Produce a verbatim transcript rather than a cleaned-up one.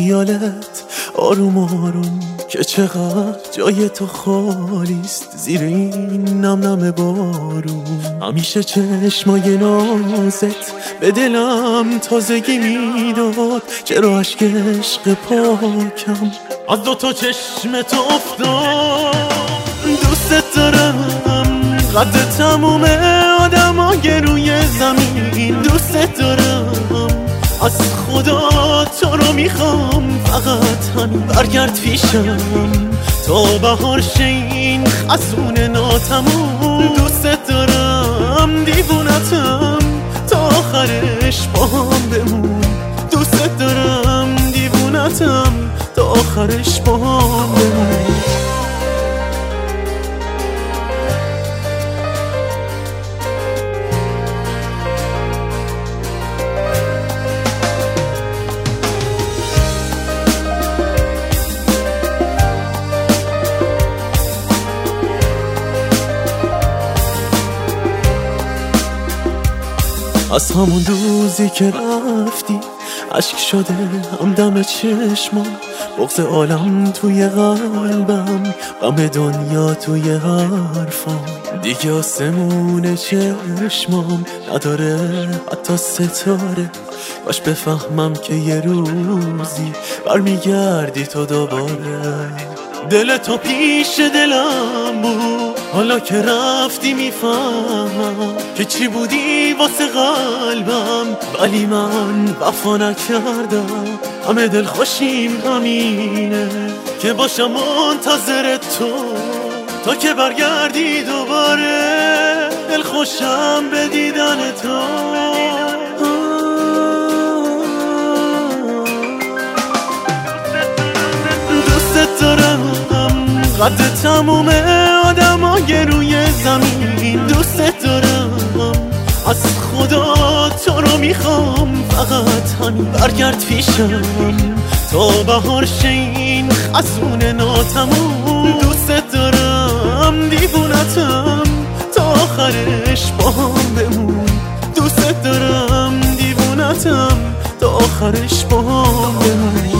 خیالت آروم آروم که چقدر جای تو خالیست زیر این نم نم بارون. همیشه چشمای نازت به دلم تازگی میداد، چرا عشق عشق پاکم از دو تا چشم تو افتاد. دوست دارم قد تموم آدم های روی زمین، دوست دارم از خدا تو رو میخوام، فقط همین برگرد پیشم تا بهار شه این خزون ناتموم. دوست دارم دیوونتم تا آخرش با هم بمون، دوست دارم دیوونتم تا آخرش با هم بمون. از همون روزی که رفتی عشق شده همدم چشمم، بغض عالم توی قلبم، غم دنیا توی حرفم. دیگه آسمون چشمم نداره حتی ستاره، باش بفهمم که یه روزی برمیگردی تو دوباره. دل تو پیش دلم بود، حالا که رفتی میفهمم که چی بودی واسه قلبم، ولی من وفا نکردم. همه دل خوشیم همینه که باشم منتظر تو تا که برگردی دوباره، دل خوشم به دیدن تو. دوست دارم قد تموم آدم های روی زمین، دوست دارم از خدا تو رو میخوام، فقط همین برگرد پیشم تا بهار شه این خزون ناتموم. دوست دارم دیوونتم تا آخرش با هم بمون، دوست دارم دیوونتم تا آخرش با هم بمون.